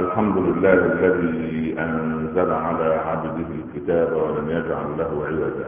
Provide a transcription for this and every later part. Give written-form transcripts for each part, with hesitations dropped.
الحمد لله الذي أنزل على عبده الكتاب ولم يجعل له عوجا.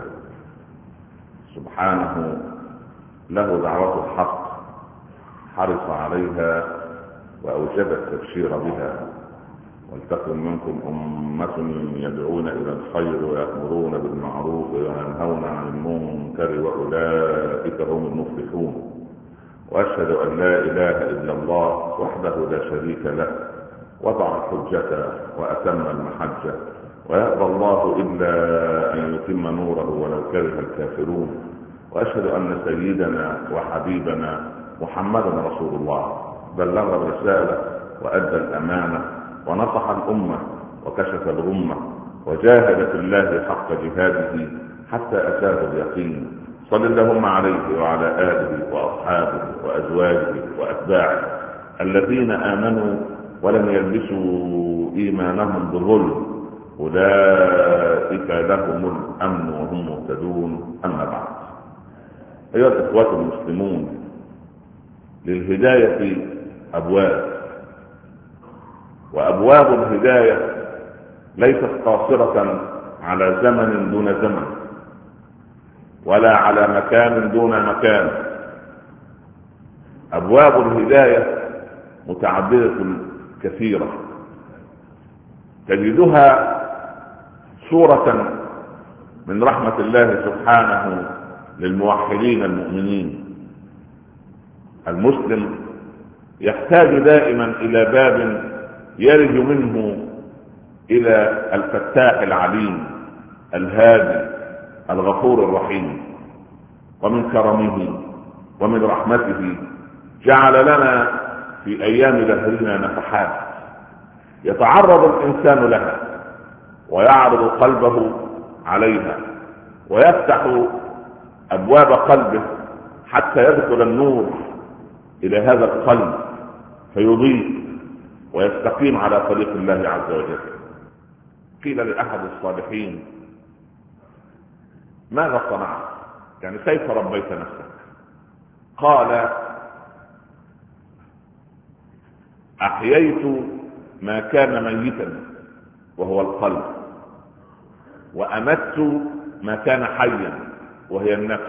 سبحانه له دعوة الحق، حرص عليها وأوجب التبشير بها. ولتكن منكم أمة يدعون إلى الخير ويأمرون بالمعروف وينهون عن المنكر وأولئك هم المفلحون. وأشهد أن لا إله إلا الله وحده لا شريك له، وضع الحجة وأتم المحجة، ويأبى الله إلا أن يتم نوره ولو كره الكافرون. وأشهد أن سيدنا وحبيبنا محمدا رسول الله بلغ الرسالة وأدى الأمانة ونصح الأمة وكشف الغمة وجاهد في الله حق جهاده حتى أتاه اليقين. صل اللهم عليه وعلى آله وأصحابه وأزواجه وأتباعه الذين آمنوا ولم يلبسوا إيمانهم بظلم، أولئك لهم الأمن وهم مهتدون. أما بعد، أيها الإخوة المسلمون، للهداية أبواب، وأبواب الهداية ليست قاصرة على زمن دون زمن ولا على مكان دون مكان. أبواب الهداية متعددة كثيرة، تجدها صورة من رحمة الله سبحانه للموحدين المؤمنين. المسلم يحتاج دائما إلى باب يرج منه إلى الفتاح العليم الهادي الغفور الرحيم. ومن كرمه ومن رحمته جعل لنا في أيام دهرنا نفحات يتعرض الإنسان لها ويعرض قلبه عليها ويفتح أبواب قلبه حتى يدخل النور إلى هذا القلب فيضيء ويستقيم على طريق الله عز وجل. قيل لأحد الصالحين: ماذا صنعت؟ يعني كيف ربيت نفسك؟ قال: أحييت ما كان ميتا وهو القلب، وأمت ما كان حيا وهي النفس،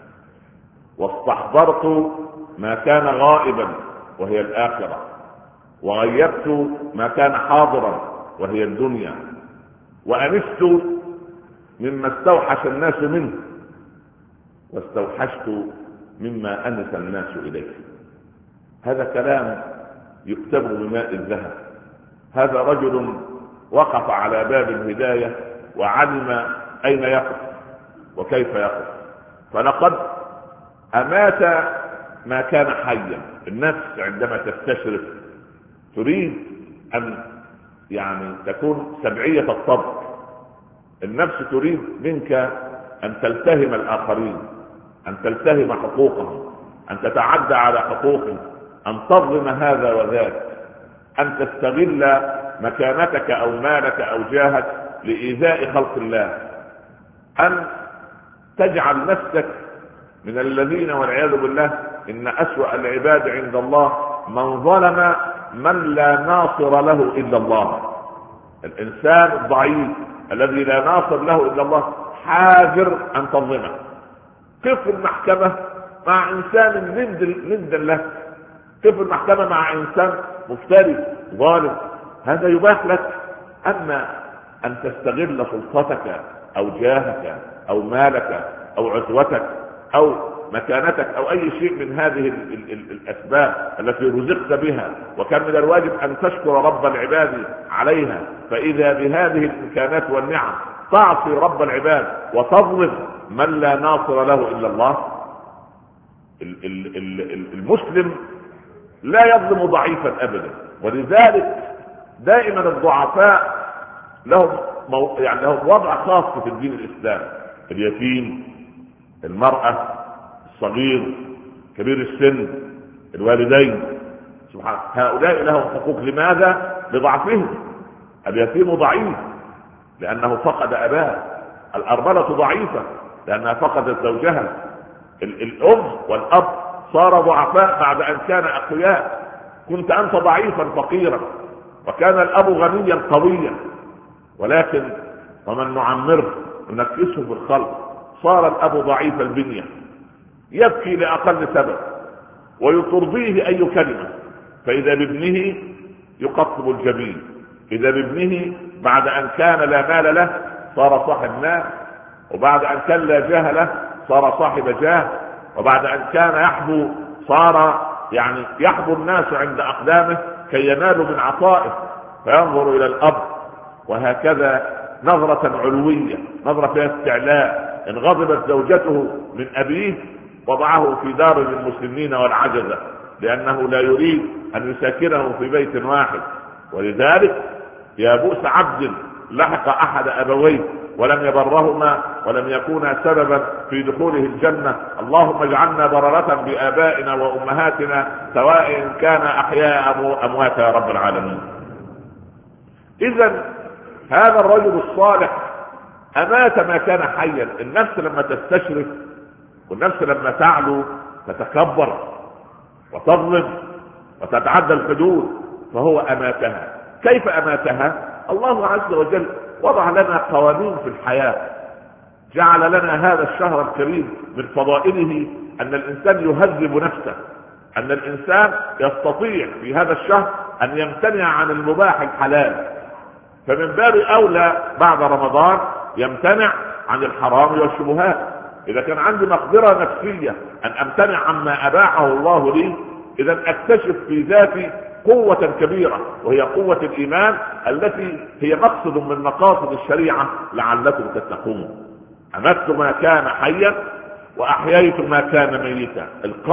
واستحضرت ما كان غائبا وهي الآخرة، وغيبت ما كان حاضرا وهي الدنيا، وأنست مما استوحش الناس منه، واستوحشت مما أنس الناس إليه. هذا كلام يكتب بماء الذهب. هذا رجل وقف على باب الهداية وعلم أين يقف وكيف يقف. فلقد أمات ما كان حيا. النفس عندما تستشرف تريد أن تكون سبعية الطبع. النفس تريد منك أن تلتهم الآخرين، أن تلتهم حقوقهم، أن تتعدى على حقوقهم، أن تظلم هذا وذاك، أن تستغل مكانتك أو مالك أو جاهك لإيذاء خلق الله، أن تجعل نفسك من الذين والعياذ بالله إن أسوأ العباد عند الله من ظلم من لا ناصر له إلا الله. الإنسان الضعيف الذي لا ناصر له إلا الله حاذر أن تظلمه. كيف المحكمة مع إنسان ند له؟ كيف المحكمة مع إنسان مفتري ظالم؟ هذا يباح لك. أما أن تستغل سلطتك أو جاهك أو مالك أو عزوتك أو مكانتك أو أي شيء من هذه الأسباب التي رزقت بها، وكان من الواجب أن تشكر رب العباد عليها، فإذا بهذه الإمكانات والنعم تعصي رب العباد وتظلم من لا ناصر له إلا الله. المسلم لا يظلم ضعيفا أبدا، ولذلك دائما الضعفاء لهم وضع خاص في الدين الإسلامي. اليتيم، المرأة، الصغير، كبير السن، الوالدين، سبحان هؤلاء لهم حقوق. لماذا؟ لضعفهم. اليتيم ضعيف لأنه فقد أباه، الأرملة ضعيفة لأنها فقدت زوجها، الأم والأب صار ضعفاء بعد أن كان أقوياء. كنت أنت ضعيفا فقيرا وكان الأب غنيا قويا، ولكن ومن نعمره ننكسه في الخلق صار الأب ضعيف البنية، يبكي لأقل سبب ويطرديه أي كلمة، فإذا بابنه يقطب الجبين، إذا بابنه بعد أن كان لا مال له صار صاحب مال، وبعد أن كان لا جاه له صار صاحب جاه، وبعد أن كان يحبو صار يحبو الناس عند أقدامه كي ينالوا من عطائه، فينظر إلى الأب. وهكذا نظرة علوية، نظرة فيها استعلاء. إن غضبت زوجته من أبيه وضعه في دار للمسلمين والعجزة، لأنه لا يريد أن يساكنه في بيت واحد. ولذلك يا بؤس عبد لحق أحد أبويه ولم يبرهما ولم يكونا سببا في دخوله الجنة. اللهم اجعلنا بررة بآبائنا وأمهاتنا سواء كان أحياء أو أموات يا رب العالمين. إذن هذا الرجل الصالح أمات ما كان حيا. النفس لما تستشرف والنفس لما تعلو تتكبر وتظلم وتتعدى الحدود، فهو أماتها. كيف أماتها؟ الله عز وجل وضع لنا قوانين في الحياة، جعل لنا هذا الشهر الكريم من فضائله أن الإنسان يهذب نفسه، أن الإنسان يستطيع في هذا الشهر أن يمتنع عن المباح الحلال، فمن باب أولى بعد رمضان يمتنع عن الحرام والشبهات. إذا كان عندي مقدرة نفسية أن أمتنع عما أباحه الله لي، إذا أكتشف في ذاتي قوة كبيرة، وهي قوة الإيمان التي هي مقصد من مقاصد الشريعة لعلكم تتقون. أمت ما كان حيا وأحييت ما كان ميتا.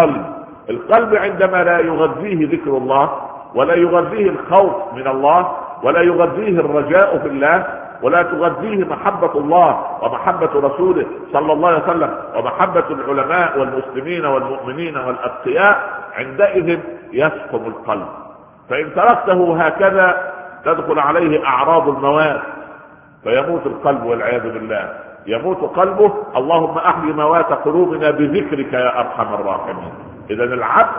القلب عندما لا يغذيه ذكر الله ولا يغذيه الخوف من الله ولا يغذيه الرجاء في الله ولا تغذيه محبة الله ومحبة رسوله صلى الله عليه وسلم ومحبة العلماء والمسلمين والمؤمنين والأتقياء، عندئذ يسقم القلب. فإن تركته هكذا تدخل عليه أعراض الموات فيموت القلب والعياذ بالله، يموت قلبه. اللهم أحيي موات قلوبنا بذكرك يا أرحم الراحمين. إذا العبد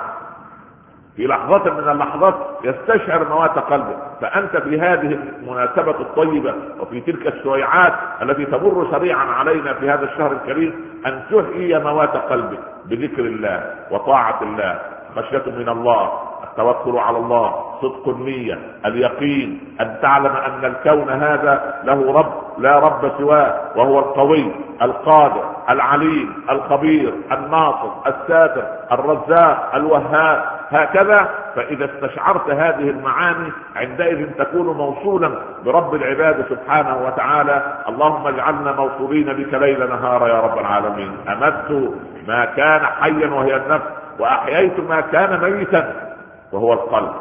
في لحظة من اللحظات يستشعر موات قلبه، فأنت في هذه المناسبة الطيبة وفي تلك الشويعات التي تمر سريعا علينا في هذا الشهر الكريم أن تحيي موات قلبك بذكر الله وطاعة الله، خشية من الله، التوكل على الله، صدق النية، اليقين، أن تعلم أن الكون هذا له رب لا رب سواه، وهو القوي القادر العليم الخبير الناصر الساتر الرزاق الوهاب. هكذا فإذا استشعرت هذه المعاني عندئذ تكون موصولا برب العباد سبحانه وتعالى. اللهم اجعلنا موصولين بك ليل نهار يا رب العالمين. أمت ما كان حيا وهي النفس، وأحييت ما كان ميتا وهو القلب.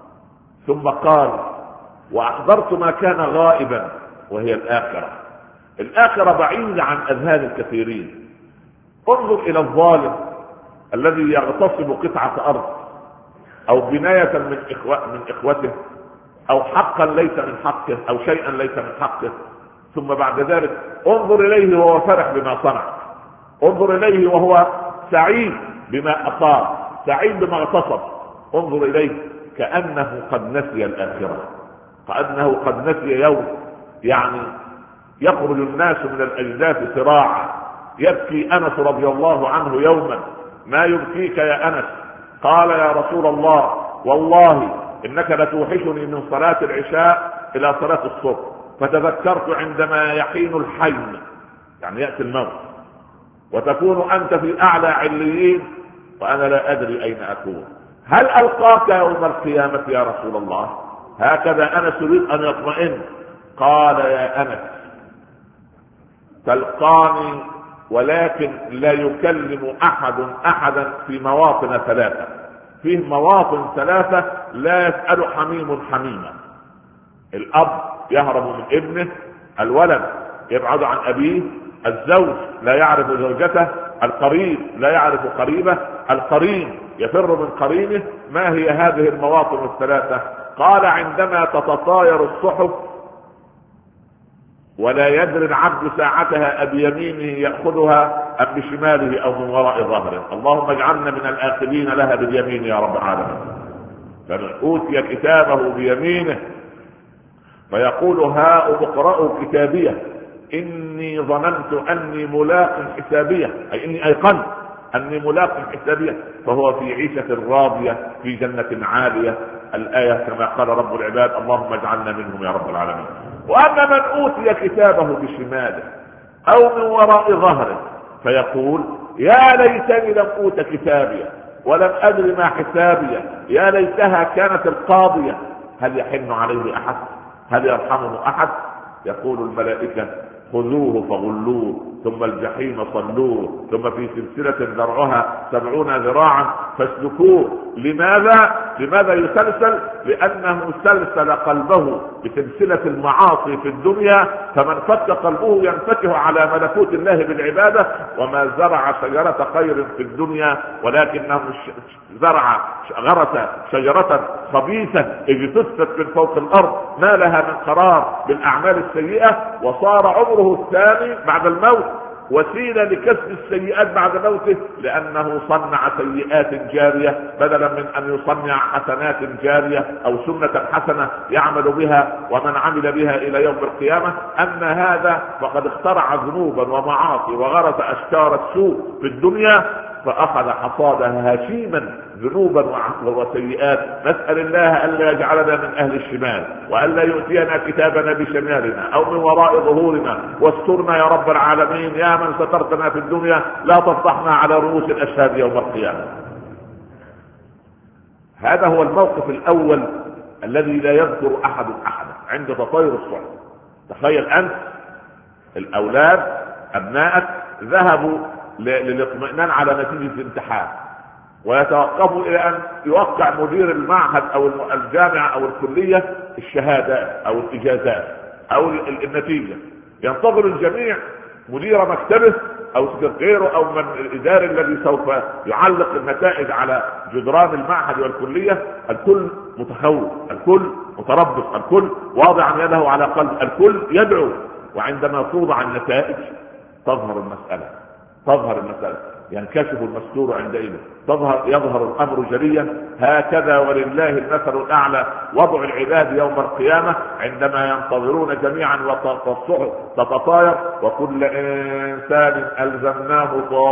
ثم قال وأحضرت ما كان غائبا وهي الآخرة. الآخرة بعيدة عن أذهان الكثيرين. انظر إلى الظالم الذي يغتصب قطعة أرض أو بناية من إخوته أو حقا ليس من حقه أو شيئا ليس من حقه، ثم بعد ذلك انظر إليه وهو فرح بما صنع، انظر إليه وهو سعيد بما أصاب، سعيد بما اغتصب. انظر إليه كأنه قد نسي الآخرة، كأنه قد نسي يوم يخرج الناس من الأجداث سراعا. يبكي أنس رضي الله عنه يوما: ما يبكيك يا أنس؟ قال يا رسول الله والله إنك لتوحشني من صلاة العشاء إلى صلاة الصبح، فتذكرت عندما يحين الحين يأتي الموت وتكون أنت في أعلى عليين وأنا لا أدري أين أكون. هل ألقاك يوم القيامة يا رسول الله؟ هكذا أنس يريد أن يطمئن. قال يا أنس تلقاني ولكن لا يكلم أحد أحدا في مواطن ثلاثة. فيه مواطن ثلاثة لا يسأل حميم حميما. الأب يهرب من ابنه، الولد يبعد عن أبيه، الزوج لا يعرف زوجته، القريب لا يعرف قريبه، القرين يفر من قرينه. ما هي هذه المواطن الثلاثة؟ قال عندما تتطاير الصحف ولا يدري العبد ساعتها أبيمينه يأخذها أم بشماله أو من وراء ظهره. اللهم اجعلنا من الآخذين لها باليمين يا رب العالمين. فمن أوتي كتابه بيمينه فيقول هاؤم اقرأوا كتابيه إني ظننت أني ملاق حسابيه، أي إني أيقنت أني ملاق حسابيه، فهو في عيشة راضية في جنة عالية. الآية كما قال رب العباد اللهم اجعلنا منهم يا رب العالمين. وأما من أوتي كتابه بشماله أو من وراء ظهره فيقول يا ليتني لم أوت كتابي ولم أدر ما حسابي، يا ليتها كانت القاضية. هل يحن عليه أحد؟ هل يرحمه أحد؟ يقول الملائكة خذوه فغلوه ثم الجحيم صلوه ثم في سلسلة ذرعها 70 ذراعا فاسلكوه. لماذا يسلسل؟ لأنه سلسل قلبه بسلسلة المعاصي في الدنيا، فمن فك قلبه ينفتح على ملكوت الله بالعبادة. وما زرع شجرة خير في الدنيا ولكنه غرس شجرة خبيثة اجتثت من فوق الأرض ما لها من قرار بالأعمال السيئة، وصار عمره الثاني بعد الموت وسيلة لكسب السيئات بعد موته، لأنه صنع سيئات جارية بدلا من أن يصنع حسنات جارية أو سنة حسنة يعمل بها ومن عمل بها إلى يوم القيامة. أما هذا فقد اخترع ذنوبا ومعاصي وغرس أشجار السوء في الدنيا فأخذ حصادها هشيما ذنوبا وسيئات. نسأل الله ألا يجعلنا من أهل الشمال، وألا يؤتينا كتابنا بشمالنا أو من وراء ظهورنا، واسترنا يا رب العالمين يا من سترتنا في الدنيا لا تفضحنا على رؤوس الأشهاد يوم القيامة. هذا هو الموقف الأول الذي لا يذكر أحد أحدا عند تطاير الصحف. تخيل أنت الأولاد أبنائك ذهبوا للاطمئنان على نتيجة الامتحان ويتوقفوا إلى أن يوقع مدير المعهد أو الجامعة أو الكلية الشهادات أو الإجازات أو النتيجة. ينتظر الجميع مدير مكتبه أو سكرتيره أو من الإداري الذي سوف يعلق النتائج على جدران المعهد والكلية. الكل متخوف، الكل متربص، الكل واضعا يده على قلب، الكل يدعو. وعندما توضع النتائج تظهر المسألة ينكشف المستور عندئذ، يظهر الأمر جليا. هكذا ولله المثل الأعلى وضع العباد يوم القيامة عندما ينتظرون جميعا والصحف تتطاير وكل إنسان ألزمناه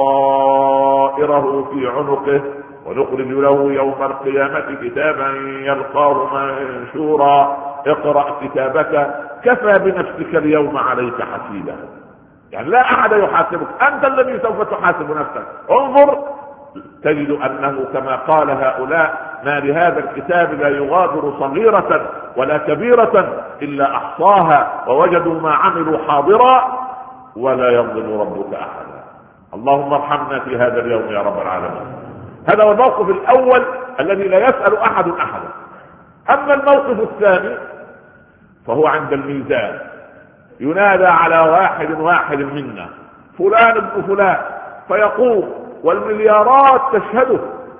طائره في عنقه ونخرج له يوم القيامة كتابا يلقاه منشورا اقرأ كتابك كفى بنفسك اليوم عليك حسيبا. يعني لا أحد يحاسبك، أنت الذي سوف تحاسب نفسك. انظر تجد أنه كما قال هؤلاء ما لهذا الكتاب لا يغادر صغيرة ولا كبيرة إلا أحصاها ووجدوا ما عملوا حاضرا ولا يظلم ربك أحدا. اللهم ارحمنا في هذا اليوم يا رب العالمين. هذا هو الموقف الأول الذي لا يسأل أحد أحدا. أما الموقف الثاني فهو عند الميزان، ينادى على واحد منا فلان ابن فلان فيقوم والمليارات تشهده.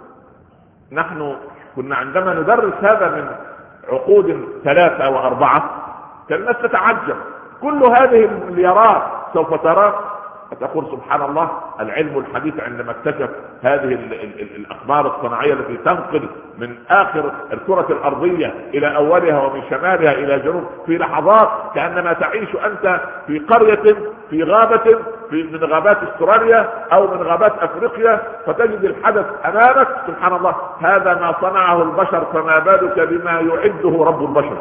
نحن كنا عندما ندرس هذا من عقود 3 أو 4 كان الناس تتعجب، كل هذه المليارات سوف ترى فتقول سبحان الله. العلم الحديث عندما اكتشف هذه الأقمار الصناعية التي تنقل من آخر الكرة الأرضية إلى أولها ومن شمالها إلى جنوب في لحظات، كأنما تعيش أنت في قرية في غابة من غابات استراليا أو من غابات أفريقيا فتجد الحدث أمامك. سبحان الله، هذا ما صنعه البشر فما بالك بما يعده رب البشر.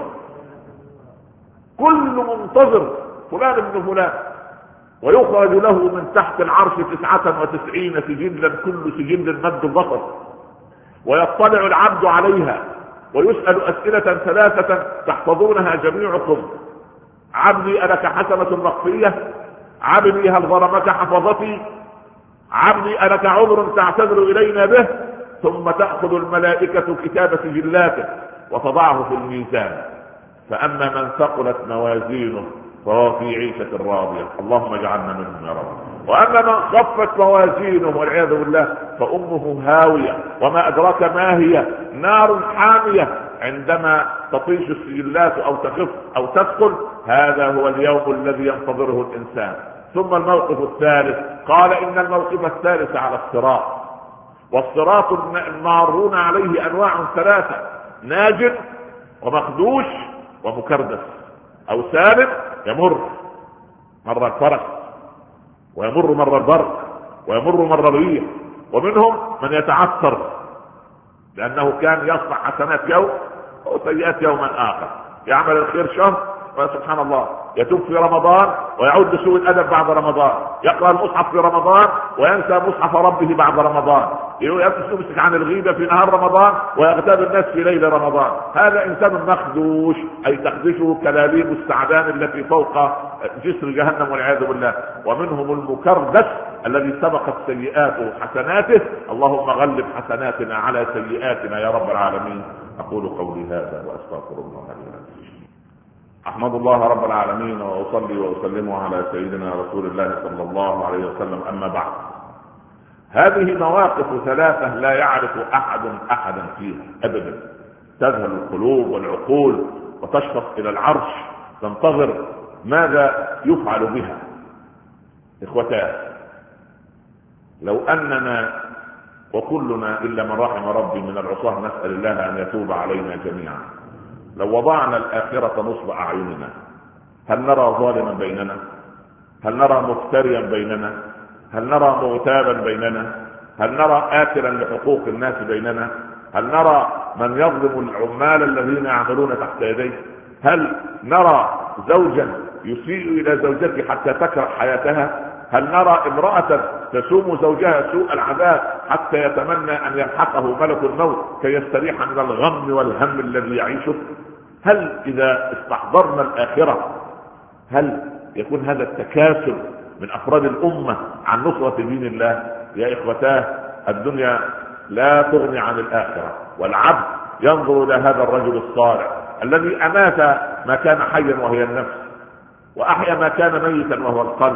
كل منتظر فلان ابن فلان ويخرج له من تحت العرش 99 سجلا كل سجل مد البصر، ويطلع العبد عليها ويسأل أسئلة 3 تحفظونها جميعكم. عبدي ألك حسنة مخفية؟ عبدي هل ظلمك حفظتي؟ عبدي ألك عذر تعتذر إلينا به؟ ثم تأخذ الملائكة كتاب سجلاته وتضعه في الميزان. فأما من ثقلت موازينه فهو في عيشة راضية، اللهم اجعلنا منهم يا رب. وأما من خفت موازينه والعياذ بالله فأمه هاوية وما أدراك ما هي، نار حامية. عندما تطيش السجلات أو تخف أو تثقل هذا هو اليوم الذي ينتظره الإنسان. ثم الموقف الثالث، قال إن الموقف الثالث على الصراط، والصراط المارون عليه أنواع 3: ناجٍ ومخدوش ومكردس. او سالم يمر مر الفرس، ويمر مر البرق، ويمر مر الريح، ومنهم من يتعثر لانه كان يصنع حسنات يوم وسيئات يوما اخر، يعمل الخير شهر وسبحان الله يتوب في رمضان ويعود بسوء الادب بعد رمضان، يقرأ المصحف في رمضان وينسى مصحف ربه بعد رمضان، يمسك عن الغيبة في نهار رمضان ويغتاب الناس في ليل رمضان. هذا انسان مخدوش، اي تخدشه كلاليب السعدان التي فوق جسر جهنم والعياذ بالله. ومنهم المكردس الذي سبقت سيئاته حسناته، اللهم غلب حسناتنا على سيئاتنا يا رب العالمين. اقول قولي هذا واستغفر الله لي ولكم. احمد الله رب العالمين واصلي واسلم على سيدنا رسول الله صلى الله عليه وسلم. اما بعد، هذه مواقف ثلاثة لا يعرف احدا فيها ابدا، تذهل القلوب والعقول وتشفق الى العرش تنتظر ماذا يفعل بها. اخوتان، لو اننا وكلنا الا من رحم ربي من العصاة نسأل الله ان يتوب علينا جميعا، لو وضعنا الآخرة نصب أعيننا، هل نرى ظالما بيننا؟ هل نرى مفتريا بيننا؟ هل نرى مغتابا بيننا؟ هل نرى آكلا لحقوق الناس بيننا؟ هل نرى من يظلم العمال الذين يعملون تحت يديه؟ هل نرى زوجا يسيء إلى زوجته حتى تكره حياتها؟ هل نرى امرأة تسوم زوجها سوء العذاب حتى يتمنى أن يلحقه ملك الموت كي يستريح من الغم والهم الذي يعيشه؟ هل إذا استحضرنا الآخرة هل يكون هذا التكاسل من أفراد الأمة عن نصرة دين الله؟ يا إخوتاه، الدنيا لا تغني عن الآخرة، والعبد ينظر إلى هذا الرجل الصالح الذي أمات ما كان حيا وهي النفس، وأحيا ما كان ميتا وهو القلب،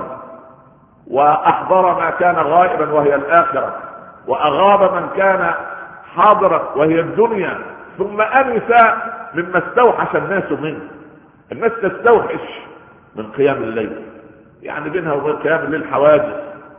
وأحضر ما كان غائبا وهي الآخرة، وأغاب من كان حاضرا وهي الدنيا، ثم أنس مما استوحش الناس منه. الناس تستوحش من قيام الليل، يعني بينها وبين قيام الليل حواجز،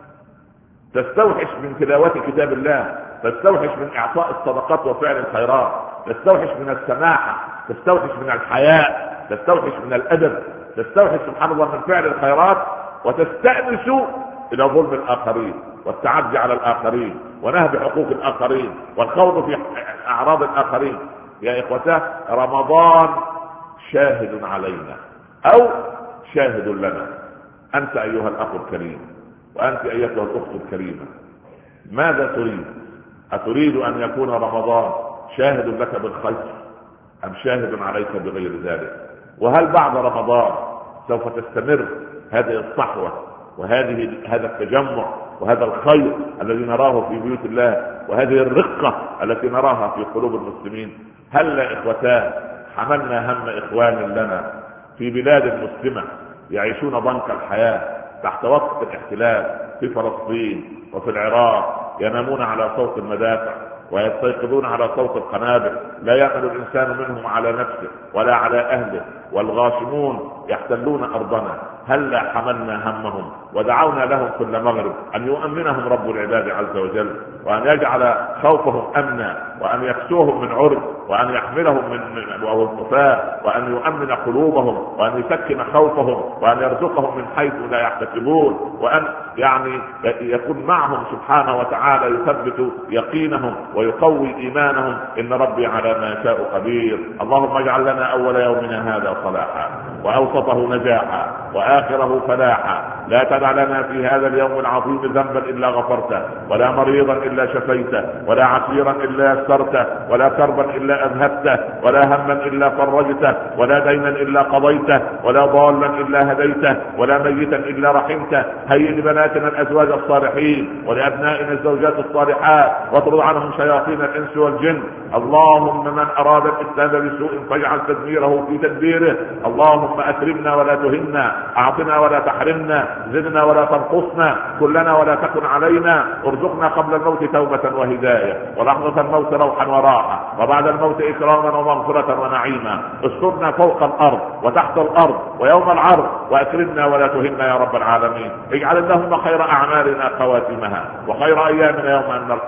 تستوحش من تلاوة كتاب الله، تستوحش من إعطاء الصدقات وفعل الخيرات، تستوحش من السماحة، تستوحش من الحياء، تستوحش من الأدب، تستوحش سبحان الله من فعل الخيرات، وتستأنس إلى ظلم الآخرين والتعدي على الآخرين ونهب حقوق الآخرين والخوض في أعراض الآخرين. يا إخوتاه، رمضان شاهد علينا أو شاهد لنا. أنت أيها الأخ الكريم وأنت أيتها الأخت الكريمة، ماذا تريد؟ أتريد أن يكون رمضان شاهد لك بالخير أم شاهد عليك بغير ذلك؟ وهل بعد رمضان سوف تستمر هذه الصحوة هذا التجمع وهذا الخير الذي نراه في بيوت الله وهذه الرقة التي نراها في قلوب المسلمين؟ هل إخوتان حملنا هم إخوان لنا في بلاد مسلمة يعيشون ضنك الحياة تحت وطأة الاحتلال في فلسطين وفي العراق، ينامون على صوت المدافع ويستيقظون على صوت القنابل، لا يأمل الإنسان منهم على نفسه ولا على أهله، والغاشمون يحتلون أرضنا. هل حملنا همهم ودعونا لهم كل مغرب أن يؤمنهم رب العباد عز وجل، وأن يجعل خوفهم أمنا، وأن يكسوهم من عرض، وأن يحملهم من الخفاء، وأن يؤمن قلوبهم، وأن يسكن خوفهم، وأن يرزقهم من حيث لا يحتسبون، وأن يعني يكون معهم سبحانه وتعالى يثبت يقينهم ويقوي إيمانهم. إن ربي على ما يشاء قدير. اللهم اجعل لنا أول يومنا هذا صلاحا، وأوسطه نجاحا، وآخره فلاحا. لا تدع لنا في هذا اليوم العظيم ذنبا إلا غفرته، ولا مريضا إلا شفيته، ولا عسيرا إلا يسرته، ولا كربا إلا أذهبته، ولا هما إلا فرجته، ولا دينا إلا قضيته، ولا ضالا إلا هديته، ولا ميتا إلا رحمته. هيئ لبناتنا الأزواج الصالحين ولأبنائنا الزوجات الصالحات، واطرد عنهم شياطين الإنس والجن. اللهم من أراد الإسلام بسوء فاجعل تدميره في تدبيره. اللهم أكرمنا ولا تهنا، أعطنا ولا تحرمنا، زدنا ولا تنقصنا، كلنا ولا تكن علينا. ارزقنا قبل الموت توبة وهداية، ولحظة الموت روحا وراحة، وبعد الموت إكراما ومغفرة ونعيما. استرنا فوق الأرض وتحت الأرض ويوم العرض، وأكرمنا ولا تهنا يا رب العالمين. اجعل اللهم خير أعمالنا خواتمها، وخير أيامنا يوم أن نلقاك.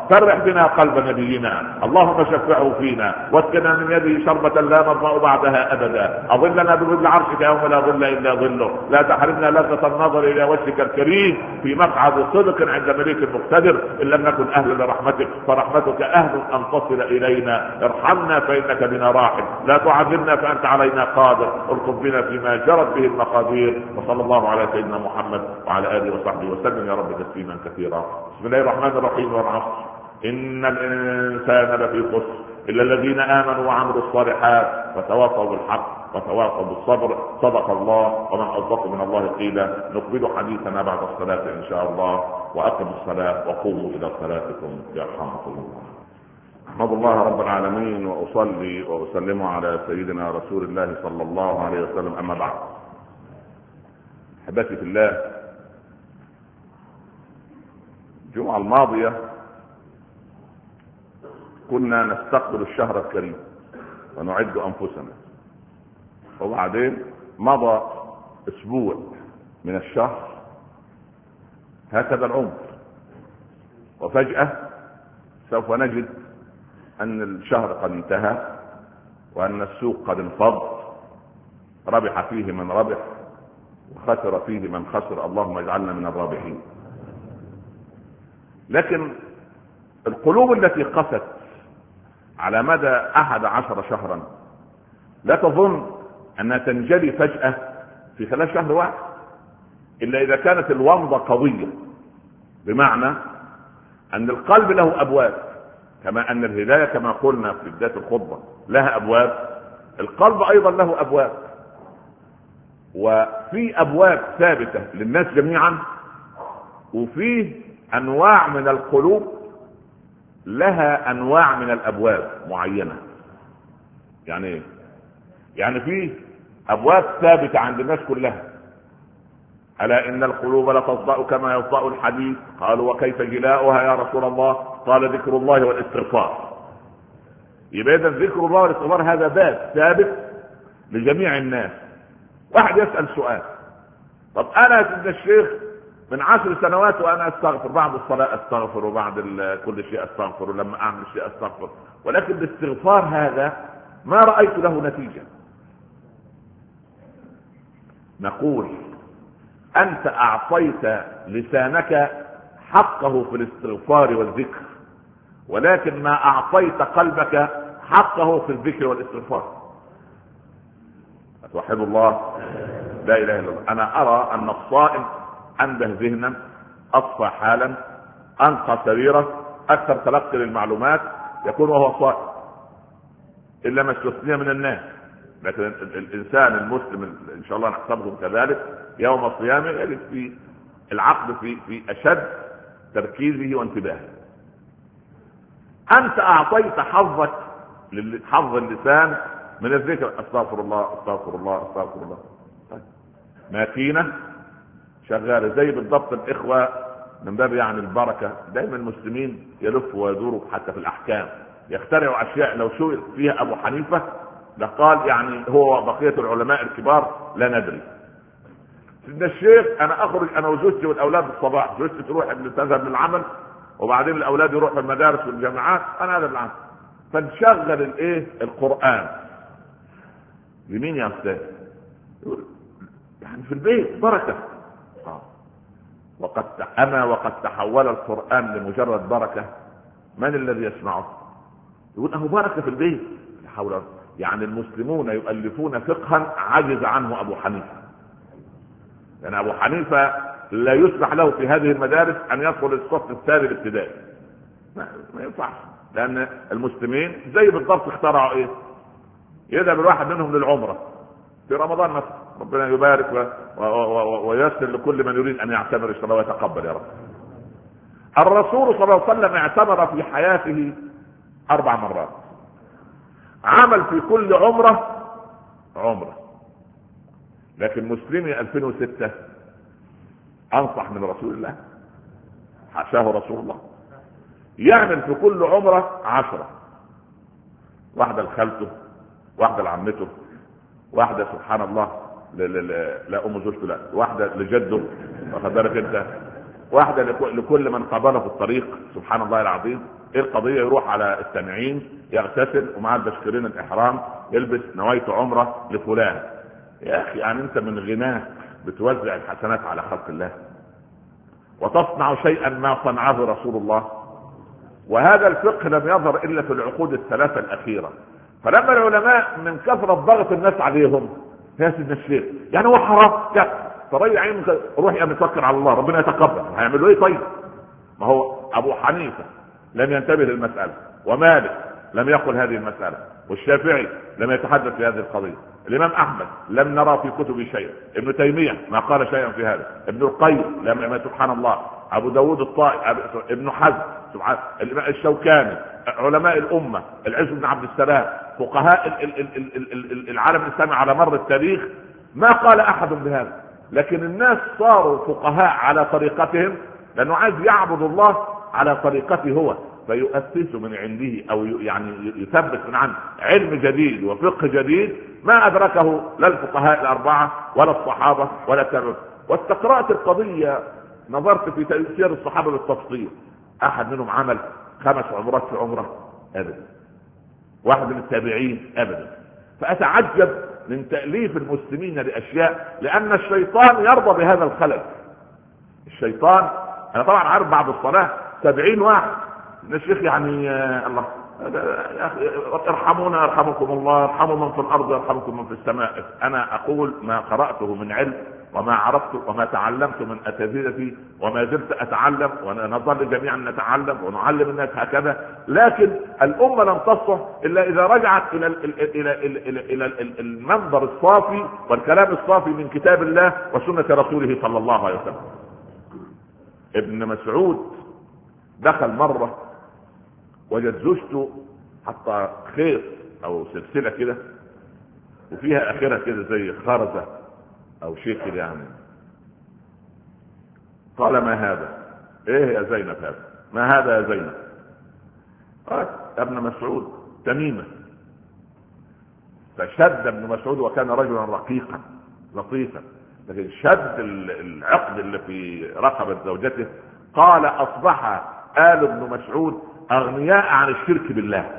فرح بنا قلب نبينا، اللهم شفعه فينا واسقنا من يده شربة لا نظمأ بعدها ابدا، اظلنا بظل عرشك يوم لا ظل الا ظله، لا تحرمنا لذة النظر الى وجهك الكريم في مقعد صدق عند مليك مقتدر، ان لم نكن اهلا لرحمتك فرحمتك اهل ان تصل الينا، ارحمنا فانك بنا راحم، لا تعذبنا فانت علينا قادر، ارقب بنا فيما جرت به المقادير. وصلى الله على سيدنا محمد وعلى اله وصحبه وسلم يا رب تسليما كثيرا. بسم الله الرحمن الرحيم. والعصر ان الانسان لفي خسر الا الذين امنوا وعملوا الصالحات وتواصوا بالحق وتواصوا بالصبر. صدق الله ومن اصدق من الله قيلا. نقبل حديثنا بعد الصلاه ان شاء الله، واقم الصلاه وقوموا الى صلاتكم يرحمكم الله. احمد الله رب العالمين واصلي واسلم على سيدنا رسول الله صلى الله عليه وسلم. اما بعد، احبتي في الله، الجمعه الماضيه كنا نستقبل الشهر الكريم ونعد انفسنا، وبعدين مضى اسبوع من الشهر، هكذا العمر، وفجأة سوف نجد ان الشهر قد انتهى وان السوق قد انفض، ربح فيه من ربح وخسر فيه من خسر، اللهم اجعلنا من الرابحين. لكن القلوب التي قست على مدى 11 شهرا لا تظن انها تنجلي فجأة في خلال شهر واحد، الا اذا كانت الومضة قوية، بمعنى ان القلب له ابواب، كما ان الهداية كما قلنا في بداية الخطبة لها ابواب، القلب ايضا له ابواب، وفي ابواب ثابتة للناس جميعا، وفيه انواع من القلوب لها انواع من الابواب معينة. يعني ايه؟ يعني فيه ابواب ثابتة عند الناس كلها، الا ان القلوب لتصدأ كما يصدأ الحديد، قالوا وكيف جلاؤها يا رسول الله؟ قال ذكر الله والاستغفار. يبقى اذا ذكر الله والاستغفار هذا باب ثابت لجميع الناس. واحد يسأل سؤال، طب انا سيدنا الشيخ من 10 سنوات وانا استغفر، بعد الصلاة استغفر وبعد كل شيء استغفر ولما اعمل شيء استغفر، ولكن الاستغفار هذا ما رأيت له نتيجة. نقول انت اعطيت لسانك حقه في الاستغفار والذكر، ولكن ما اعطيت قلبك حقه في الذكر والاستغفار. اتوحد الله، لا اله الا الله. انا ارى ان الصائم انبه ذهنا، اصفى حالا، انقى سريره، اكثر تلقي للمعلومات، يكون وهو صائم، الا ما استثني من الناس. لكن الانسان المسلم ان شاء الله نحسبه كذلك يوم صيامه يجد في العقل في اشد تركيزه وانتباهه. انت اعطيت حظك حظ اللسان من الذكر، استغفر الله استغفر الله استغفر الله. طيب ماكينه شغاله زي بالضبط. الاخوه من باب يعني البركه، دايما المسلمين يلفوا ويدوروا حتى في الاحكام، يخترعوا اشياء لو سئل فيها ابو حنيفه لقال يعني هو بقيه العلماء الكبار لا ندري. سيدنا الشيخ انا اخرج انا وزوجتي والاولاد الصباح، زوجتي تروح تذهب للعمل وبعدين الاولاد يروحوا المدارس والجامعات، انا هذا العمل، فنشغل القران. لمين يا استاذ؟ يعني في البيت بركه. وقد تحول القران لمجرد بركه. من الذي يسمعه؟ يقول اهو بركه في البيت. حول يعني المسلمون يؤلفون فقها عجز عنه ابو حنيفه. يعني ابو حنيفه لا يسمح له في هذه المدارس ان يدخل الصف الثاني الابتدائي، ما ينفعش، لان المسلمين زي بالضبط اخترعوا ايه؟ يذهب الواحد منهم للعمره في رمضان مثلا، ربنا يبارك وييسر لكل من يريد ان يعتمر ان شاء الله ويتقبل يا رب. الرسول صلى الله عليه وسلم اعتمر في حياته 4 مرات، عمل في كل عمره، لكن مسلمي 2006 انصح من رسول الله، حاشاه رسول الله، يعمل في كل عمره 10، واحده لخالته، واحده لعمته، واحده سبحان الله لا ام زوجته، لا واحده لجده، واخد بالك انت، واحدة لكل من قابله في الطريق. سبحان الله العظيم. ايه القضية؟ يروح على السامعين يغتسل ومع البشكرين الإحرام يلبس نواية عمرة لفلان. يا أخي يعني أنت من غناك بتوزع الحسنات على خلق الله وتصنع شيئا ما صنعه رسول الله. وهذا الفقه لم يظهر إلا في العقود الثلاثة الأخيرة. فلما العلماء من كثرة ضغط الناس عليهم يا سيدنا الشيخ يعني هو حرام تريح عينك روح يا متوكل على الله ربنا يتقبل. هيعملوا ايه طيب؟ ما هو ابو حنيفه لم ينتبه للمساله، ومالك لم يقل هذه المساله، والشافعي لم يتحدث في هذه القضيه، الامام احمد لم نرى في كتبه شيئا، ابن تيميه ما قال شيئا في هذا، ابن القيم لم، سبحان الله، ابو داود الطائي، ابن حزم، سبحان الشوكاني، علماء الامه، العز بن عبد السلام، فقهاء العالم الاسلامي على مر التاريخ، ما قال احد بهذا. لكن الناس صاروا فقهاء على طريقتهم لانه عايز يعبد الله على طريقته هو، فيؤسس من عنده او يعني يثبت من عنه علم جديد وفقه جديد ما ادركه لا الفقهاء الاربعه ولا الصحابه ولا التابعين. واستقرأت القضيه، نظرت في تفسير الصحابه بالتفصيل، احد منهم عمل 5 عمرات في عمره ابدا، واحد من التابعين ابدا. فاتعجب من تأليف المسلمين لأشياء، لأن الشيطان يرضى بهذا الخلل. الشيطان أنا طبعا عارف بعد الصلاة 70 واحد الشيخ يعني الله يا أخي ارحمونا ارحمكم الله، ارحموا من في الأرض يرحمكم من في السماء. أنا أقول ما قرأته من علم وما عرفت وما تعلمت من أساتذتي وما زلت أتعلم، ونظل جميعا نتعلم ونعلم الناس هكذا. لكن الأمة لم تصح إلا إذا رجعت إلى المنظر الصافي والكلام الصافي من كتاب الله وسنة رسوله صلى الله عليه وسلم. ابن مسعود دخل مرة وجد زوجته حتى خيط أو سلسلة كده وفيها آخرة كده زي خرزة او شيء كده يعني. قال ما هذا؟ ايه يا زينب هذا؟ ما هذا يا زينب؟ قال يا ابن مسعود تميمة. فشد ابن مسعود وكان رجلا رقيقا لطيفا، لكن شد العقد اللي في رقبة زوجته. قال اصبح آل ابن مسعود اغنياء عن الشرك بالله.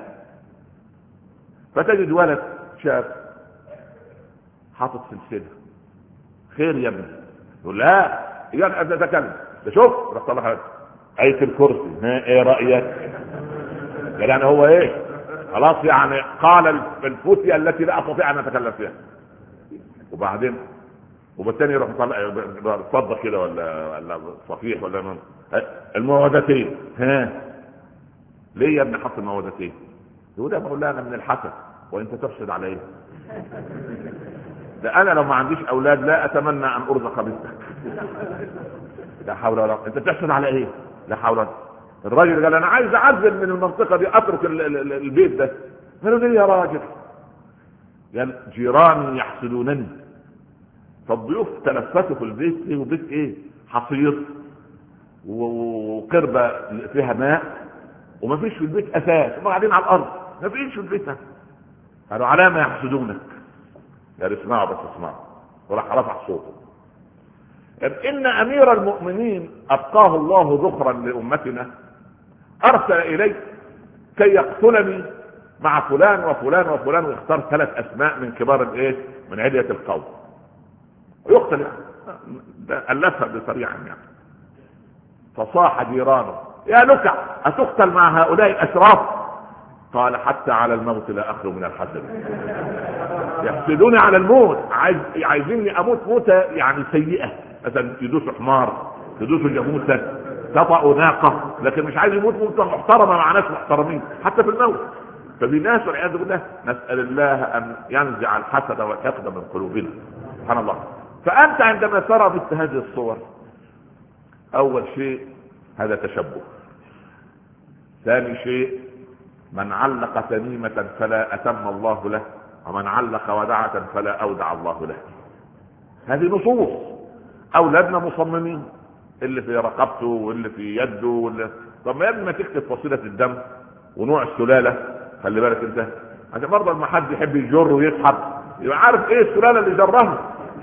فتجد ولد شاب حاطط سلسلة، خير يا ابني؟ يقول لا يعني ابدا تكلم ده شوف رح طلع آية الكرسي، ايه رأيك؟ يعني هو ايه خلاص يعني قال الفتية التي لا استطيع ان اتكلم فيها. وبعدين وبالتاني يروح طلع فضة كده ولا صفيح ولا المعوذتين. ها ليه يا ابني حط المعوذتين؟ يقول يا مولانا من الحسد وانت تفسد عليه. ده انا لو ما عنديش اولاد لا اتمنى ان ارزق بنتك. لا حول ولا قوه. انت بتحسد على ايه؟ لا حول ولا قوه. الراجل قال انا عايز اعزل من المنطقه دي اترك البيت ده. قالوا ليه يا راجل؟ قال جيراني يحسدونني. فالضيوف تلفتوا في البيت. ايه وبيت ايه؟ حصير وقربه فيها ماء وما فيش في البيت اساس، هم قاعدين على الارض ما فيش في البيت. قالوا على ما يحسدونك؟ قال اسمعوا بس اسمعوا. وراح رفع صوته. ان امير المؤمنين ابقاه الله ذخرا لامتنا ارسل الي كي يقتلني مع فلان وفلان وفلان، واختار 3 اسماء من كبار الايه من علية القوم ويقتل يعني. الفها بسريعا يعني. فصاح جيرانه يا لكع اتقتل مع هؤلاء الاشراف؟ قال حتى على الموت لا اخلو من الحسد. يحسدوني على الموت، عايزيني اموت موتة يعني سيئة، مثلا يدوسوا حمار، يدوسوا جاموسة، تطأوا ناقة، لكن مش عايز يموت موتة محترمة مع ناس محترمين حتى في الموت. ففي ناس والعياذ بالله نسأل الله ان ينزع الحسد والحقد من قلوبنا. سبحان الله. فانت عندما ترى مثل هذه الصور اول شيء هذا تشبه. ثاني شيء من علق تميمة فلا اتم الله له، ومن علق ودعة فلا اودع الله له. هذه نصوص. اولادنا مصممين اللي في رقبته واللي في يده واللي... طب ما قبل ما تكتب فصيلة الدم ونوع السلالة خلي بالك انت، عشان برضه لما حد يحب يجر ويسحب يبقى عارف ايه السلالة اللي جرها.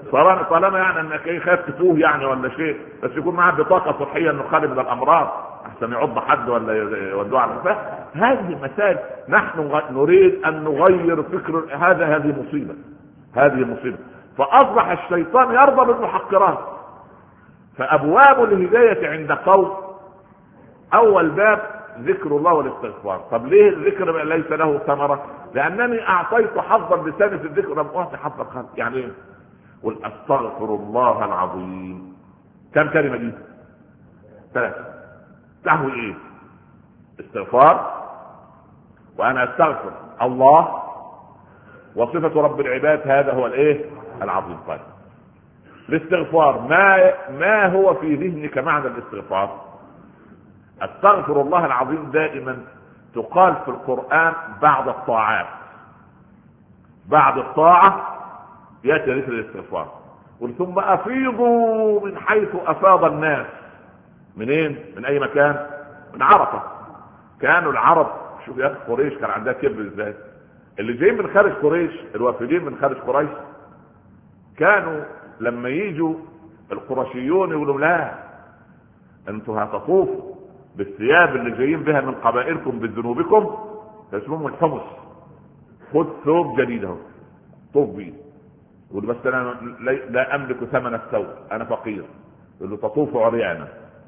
طالما يعني انك ايه خايف تفوه يعني ولا شيء، بس يكون معاه بطاقه صحيه انه خالي من الامراض احسن يعض حد ولا يودوه على الفهم. هذه مسائل نحن نريد ان نغير فكر هذه مصيبه، هذه مصيبه. فاصبح الشيطان يرضى بالمحقرات. فابواب الهدايه عند قوم اول باب ذكر الله والاستغفار. طب ليه الذكر ليس له ثمره؟ لانني اعطيت حظا لساني في الذكر لم اعطي حظا خالص. يعني ايه؟ قل استغفر الله العظيم. كم كلمه دي؟ 3. تهوي ايه؟ استغفار، وانا استغفر الله وصفه رب العباد هذا هو الايه؟ العظيم. طيب الاستغفار ما هو في ذهنك معنى الاستغفار؟ استغفر الله العظيم دائما تقال في القرآن بعد الطاعات. بعد الطاعة يأتي ذكر الاستغفار. ثم افيضوا من حيث افاض الناس. منين؟ من اي مكان؟ من عرفة. كانوا العرب، شوف يا اخي قريش كان عندها كبر ازاي. اللي جايين من خارج قريش، الوافدين من خارج قريش، كانوا لما يجوا القرشيون يقولوا لا انتوا هتطوفوا بالثياب اللي جايين بها من قبائلكم بذنوبكم، فاسمهم الحمص. خذ ثوب جديد اهو طوف بيه. يقول بس انا لا املك ثمن الثوب، انا فقير. يقول له تطوف عريانا.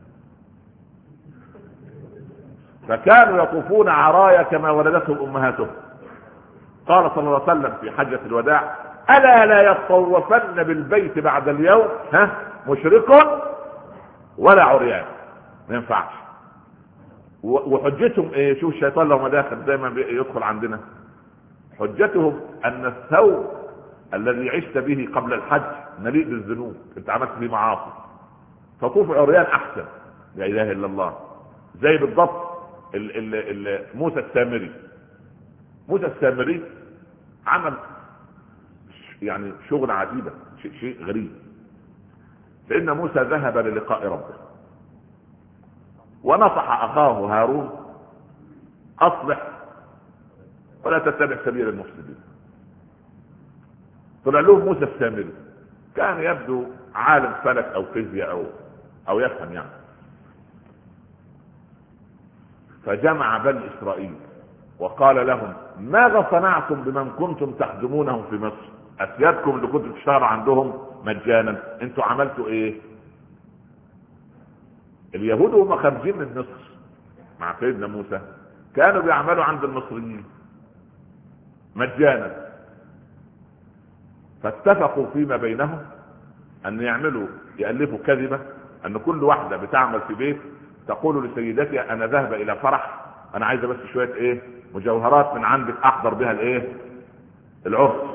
فكانوا يطوفون عرايا كما ولدتهم امهاتهم. قال صلى الله عليه وسلم في حجة الوداع: الا لا يطوفن بالبيت بعد اليوم مشرك ولا عريان. ما ينفعش. وحجتهم ايه؟ شوف الشيطان لو ما داخل دايما يدخل عندنا. حجتهم ان الثوب الذي عشت به قبل الحج مليء بالذنوب، انت عملت فيه معاصي، فطوف عريان احسن. لا اله الا الله. زي بالضبط موسى السامري. موسى السامري عمل يعني شغل عجيبة، شيء غريب. فإن موسى ذهب للقاء ربه ونصح أخاه هارون: أصلح ولا تتبع سبيل المفسدين. طلع له موسى السامري، كان يبدو عالم فلك أو فيزياء أو يفهم يعني. فجمع بني إسرائيل وقال لهم: ماذا صنعتم بمن كنتم تخدمونهم في مصر؟ أسيادكم اللي كنتم تشتغلوا عندهم مجانا، انتوا عملتوا ايه؟ اليهود هم خارجين من مصر مع سيدنا موسى كانوا بيعملوا عند المصريين مجانا. فاتفقوا فيما بينهم ان يألفوا كذبة ان كل واحدة بتعمل في بيت تقول لسيدتها: انا ذهب الى فرح، انا عايزة بس شوية ايه مجوهرات من عندك احضر بها الايه العرس.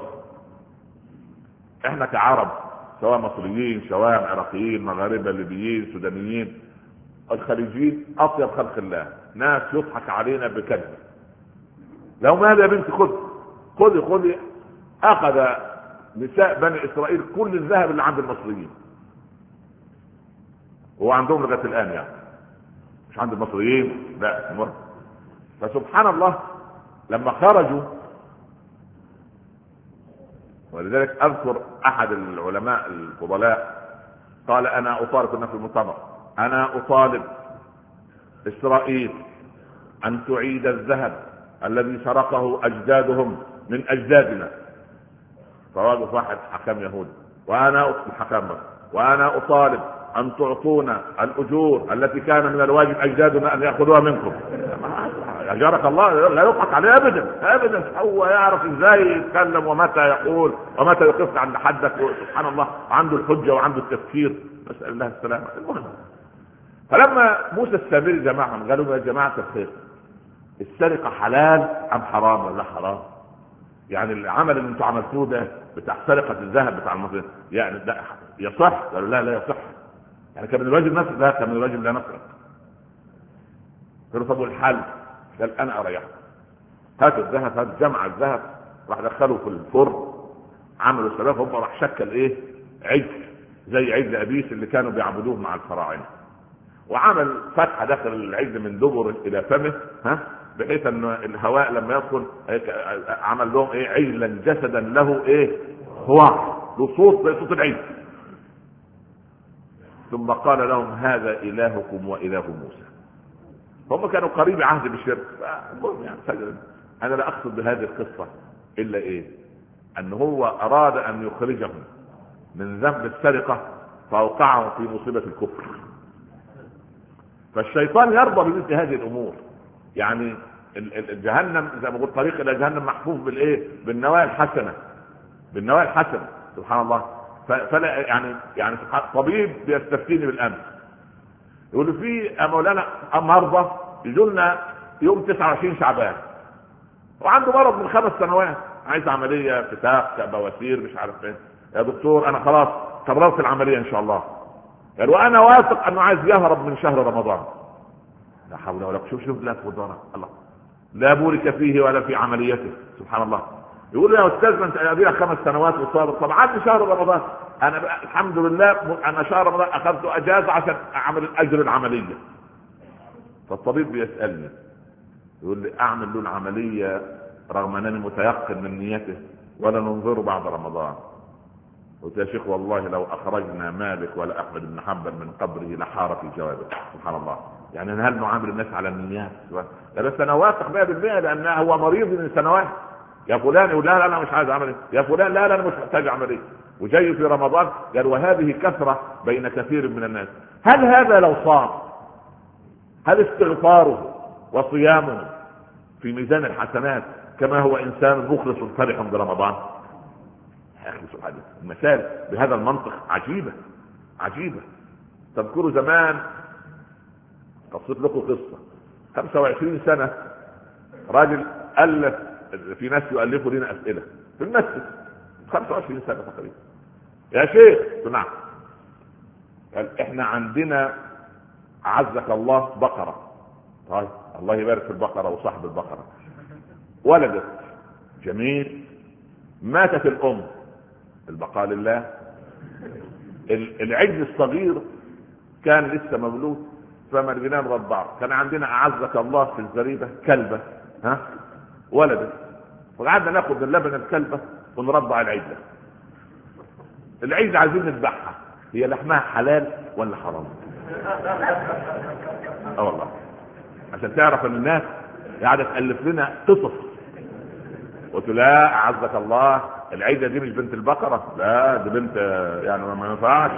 احنا كعرب سواء مصريين سواء عراقيين مغاربه ليبيين سودانيين الخليجيين اطيب خلق الله، ناس يضحك علينا بكذب. لو ماذا يا بنت خذي اخذ نساء بني اسرائيل كل الذهب اللي عند المصريين، هو عندهم لغايه الان يعني، مش عند المصريين لا مر. فسبحان الله لما خرجوا، ولذلك اذكر احد العلماء الفضلاء قال: انا اطالب الناس في المؤتمر، انا اطالب اسرائيل ان تعيد الذهب الذي سرقه اجدادهم من اجدادنا. فواقف واحد حكام يهودي وانا اطالب ان تعطونا الاجور التي كان من الواجب اجدادنا ان ياخذوها منكم. اجارك الله، لا يضحك عليه ابدا. هو يعرف ازاي يتكلم ومتى يقول ومتى يقف عند حدك، سبحان الله، عنده الحجه وعنده التفكير، نسال الله السلامه. المهم فلما موسى السامري جماعهم قالوا: يا جماعه الخير، السرقه حلال ام حرام؟ ولا حرام؟ يعني العمل اللي انتوا عملتوه ده بتاع سرقه الذهب بتاع المصريين يعني ده يصح؟ قالوا: لا يصح. يعني كان من الواجب نسرق؟ لا، كان من الواجب لا نسرق. قالوا: طب والحل؟ قال: انا اريحكم، هاتوا الذهب، هات جمع الذهب، راح دخلوا في الفرن، عملوا السلافه، هم راح شكل ايه عجل زي عجل ابيس اللي كانوا بيعبدوه مع الفراعنه، وعمل فتحه داخل العجل من دبر الى فمه، بحيث ان الهواء لما يدخل عمل لهم ايه عجلا جسدا له ايه هو له صوت زي صوت العيد. ثم قال لهم هذا إلهكم وإله موسى. هم كانوا قريب عهد بالشرك. يعني أنا لا أقصد بهذه القصة إلا إيه؟ أن هو أراد أن يخرجهم من ذنب السرقة فأوقعهم في مصيبة الكفر. فالشيطان يرضى بمثل هذه الأمور. يعني الجهنم زي ما قلت طريق إلى جهنم محفوف بالإيه؟ بالنوايا الحسنة، بالنوايا الحسنة سبحان الله. فلا يعني طبيب بيستفتيني بالأمس يقول في مولانا مرضى يجوا لنا يوم 29 شعبان وعنده مرض من 5 سنوات، عايز عمليه فتاق بواسير مش عارف ايه. يا دكتور انا خلاص قررت العمليه ان شاء الله. قال وانا واثق انه عايز يهرب من شهر رمضان. لا حول ولا قوه. شوف لا قدره الله، لا بورك فيه ولا في عمليته سبحان الله. يقول يا استاذ انت ادينا 5 سنوات وصار طبعا شهر رمضان. انا الحمد لله انا شهر رمضان اخذت اجازه عشان اعمل اجر العمليه. فالطبيب بيسالني يقول لي اعمل له العمليه رغم انني متيقن من نيته ولا ننظره بعد رمضان. قلت يا شيخ والله لو اخرجنا مالك ولا احمد بن حنبل من قبره لحار في جوابه سبحان الله. يعني هل نعامل الناس على النيات؟ لا بس انا واثق 100% لان هو مريض من سنوات. يا فلان يقول لا انا مش عايز عمليه، يا فلان لا انا مش محتاج عمليه، وجاي في رمضان قال وهذه كثره بين كثير من الناس. هل هذا لو صام هل استغفاره وصيامه في ميزان الحسنات كما هو انسان مخلص فرح برمضان؟ يا اخي سبحان الله المثال بهذا المنطق عجيبه عجيبه. تذكروا زمان قصيت لكم قصه 25 سنه راجل الف في ناس يؤلفوا لنا اسئله في المسجد 25 سنه تقريبا. يا شيخ نعم. قال احنا عندنا عزك الله بقره. طيب الله يبارك في البقره وصاحب البقره. ولدت جميل، ماتت الام البقاء لله. العجل الصغير كان لسه مولود فما رجلنا نرضعه. كان عندنا اعزك الله في الزريبه كلبه ولدت، وقعدنا ناخد من لبن الكلبه ونرضع العجله. العجله عايزين نذبحها، هي لحمها حلال ولا حرام؟ والله عشان تعرف ان الناس قاعده تالف لنا قصص. قلت لا اعزك الله العجله دي مش بنت البقره، لا دي بنت يعني ما ينفعش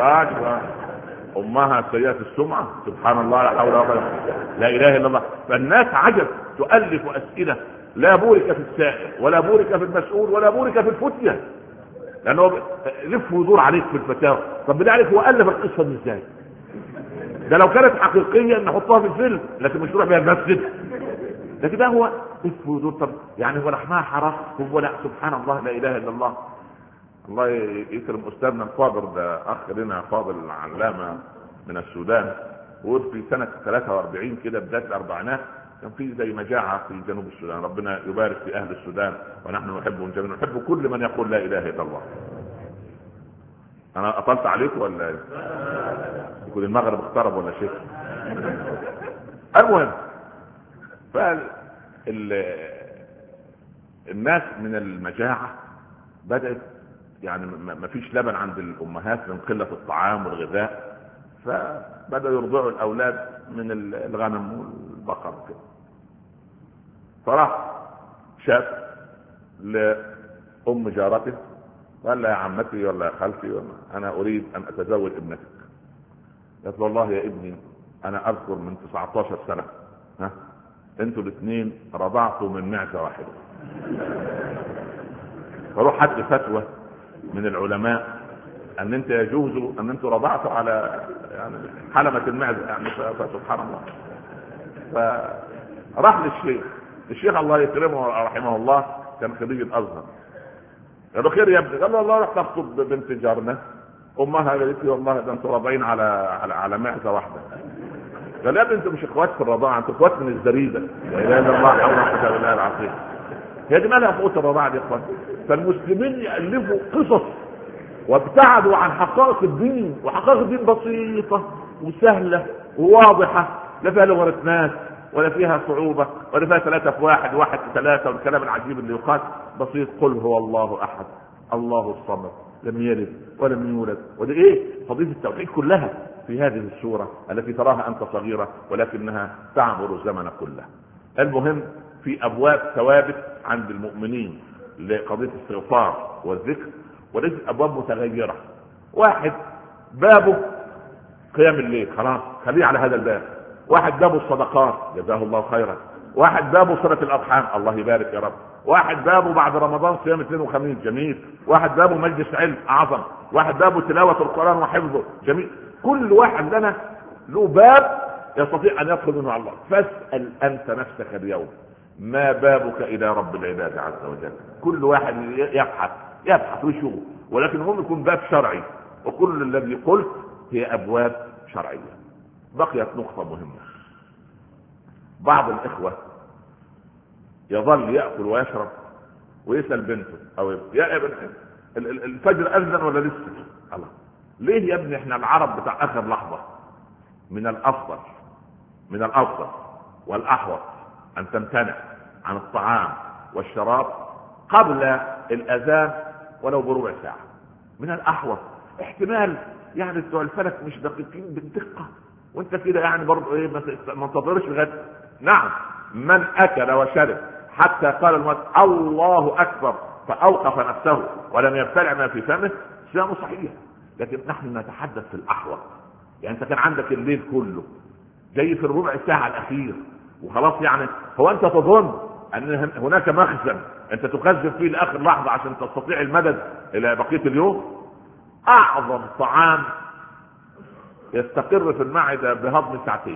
امها سيئه السمعه سبحان الله. لا حول ولا قوه لا اله الا الله. فالناس عجب تؤلف اسئله لا بورك في السائل ولا بورك في المسؤول ولا بورك في الفتيه، لانه لف ويدور عليك في الفتاوى. طب بالله عليك هو الف القصه دي ازاي؟ ده لو كانت حقيقيه نحطها في الفيلم لكن مش نروح بها المسجد. لكن ده هو لف ويدور. طب يعني هو لحمها حرام هو لا سبحان الله لا اله الا الله. الله يكرم استاذنا الفاضل ده اخ لنا فاضل علامه من السودان. وفي سنه 43 كده بدايه الاربعينات كان في زي مجاعه في جنوب السودان. ربنا يبارك في اهل السودان ونحن نحبهم جميعا، نحب كل من يقول لا اله الا الله. انا اطلت عليكم ولا يكون المغرب اقترب ولا شيء؟ المهم الناس من المجاعه بدات يعني ما فيش لبن عند الامهات من قله الطعام والغذاء، فبداوا يرضعوا الاولاد من الغنم والبقر كده. فراح شاف لام جارته قال لها يا عمتي ولا يا خالتي انا اريد ان اتزوج ابنتك. قالت له والله يا ابني انا اذكر من 19 سنه انتوا الاثنين رضعتوا من معزه واحده. فروح حد فتوى من العلماء ان انت يجوز ان انتوا رضعتوا على يعني حلمة المعزة يعني. فسبحان الله. فراح للشيخ الله يكرمه رحمه الله كان خريج الازهر. قال له خير يا ابني؟ قال له والله رحت اخطب بنت جارنا امها قالت لي والله ده انتوا راضعين على معزة واحدة. قال يا ابني انتوا مش اخوات في الرضاعة، انتوا اخوات من الزريبة. لا اله الا الله حول ولا قوة الا بالله العظيم. هي دي مالها قوة الرضاعة دي يا اخوان؟ فالمسلمين يألفوا قصص وابتعدوا عن حقائق الدين، وحقائق الدين بسيطة وسهلة وواضحة لا فيها لغة ناس ولا فيها صعوبة ولا فيها 3 في 1 1 في 3 والكلام العجيب اللي يقال بسيط. قل هو الله احد الله الصمد لم يلد ولم يولد. ودي ايه قضيه التوحيد كلها في هذه السوره التي تراها انت صغيره ولكنها تعبر الزمن كله. المهم في ابواب ثوابت عند المؤمنين لقضيه الاستغفار والذكر، وليست ابواب متغيره. واحد بابه قيام الليل، خلاص خليه على هذا الباب. واحد بابه الصدقات، جزاه الله خيرا. واحد بابه صلة الارحام، الله يبارك يا رب. واحد بابه بعد رمضان صيام اثنين وخميس، جميل. واحد بابه مجلس علم، اعظم. واحد بابه تلاوة القرآن وحفظه، جميل. كل واحد لنا له باب يستطيع ان يدخل منه على الله. فاسأل انت نفسك اليوم ما بابك الى رب العباد عز وجل. كل واحد يبحث ويشوف، ولكن هم يكون باب شرعي، وكل الذي قلت هي ابواب شرعية. بقيت نقطة مهمة. بعض الاخوة يظل يأكل ويشرب ويسأل بنته او يا ابن الفجر اذن ولا لسه؟ الله، ليه يا ابني؟ احنا العرب بتاع اخر لحظة. من الافضل والاحوط ان تمتنع عن الطعام والشراب قبل الاذان ولو بربع ساعة. من الاحوط. احتمال يعني بتوع الفلك مش دقيقين بالدقة، وانت كده يعني برضه ايه ما تنتظرش لغايه. نعم، من اكل وشرب حتى قال الموت الله اكبر فاوقف نفسه ولم يبتلع ما في فمه صيامه صحيح. لكن نحن نتحدث في الاحوط. يعني انت كان عندك الليل كله جاي في الربع ساعة الاخير وخلاص، يعني هو انت تظن ان هناك مخزن انت تخزن فيه لاخر لحظة عشان تستطيع المدد الى بقية اليوم؟ اعظم طعام يستقر في المعدة بهضم ساعتين،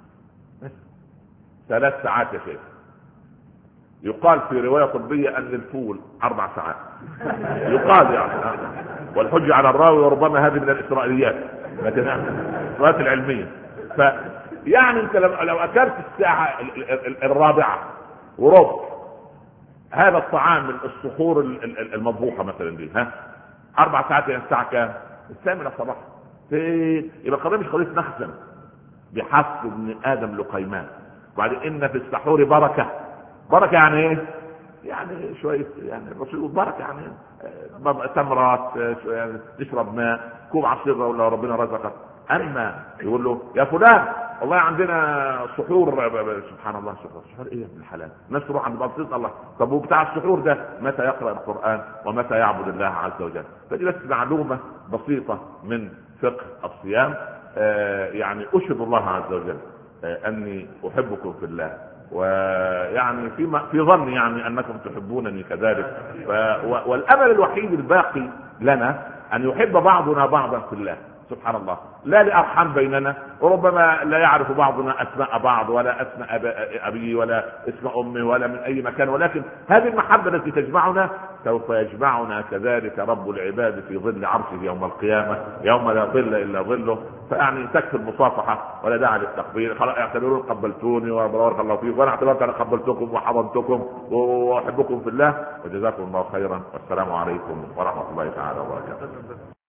3 ساعات يا شيخ. يقال في رواية طبية ان الفول 4 ساعات. يقال يعني، والحج على الراوي، وربما هذه من الاسرائيليات لكن الاسرائيليات العلمية. يعني انت لو اكلت الساعة 4 وربع هذا الطعام من الصخور المطبوخة مثلا دي، 4 ساعات يعني الساعة كام؟ 8 صباحا. يبقى القضية مش قضية مخزن، بحسب ابن ادم لقيمان. وبعدين ان في السحور بركة يعني ايه؟ يعني شوية يعني الرسول بركة يعني تمرات، يعني تشرب ماء، كوب عصير ولا ربنا رزقك. اما يقول له يا فلان والله عندنا سحور، سبحان الله، سحور ايه من الحلال؟ الناس تروح عند بطيط الله. طب وبتاع السحور ده متى يقرأ القرآن ومتى يعبد الله عز وجل؟ فدي بس معلومة بسيطة من فقه الصيام. يعني اشهد الله عز وجل اني احبكم في الله، ويعني في ظن يعني انكم تحبونني كذلك. والامل الوحيد الباقي لنا ان يحب بعضنا بعضا في الله، سبحان الله. لا لأرحام بيننا، وربما لا يعرف بعضنا اسماء بعض ولا اسماء ابي ولا اسم امي ولا من اي مكان، ولكن هذه المحبة التي تجمعنا سوف يجمعنا كذلك رب العباد في ظل عرشه يوم القيامة، يوم لا ظل الا ظله. فيعني تكفي المصافحة ولا داعي للتقبيل. خلاص اعتبروا قبلتوني وبارك الله فيكم، وانا اعتبرت انا قبلتكم وحضنتكم واحبكم في الله، وجزاكم الله خيرا، والسلام عليكم ورحمة الله تعالى وبركاته.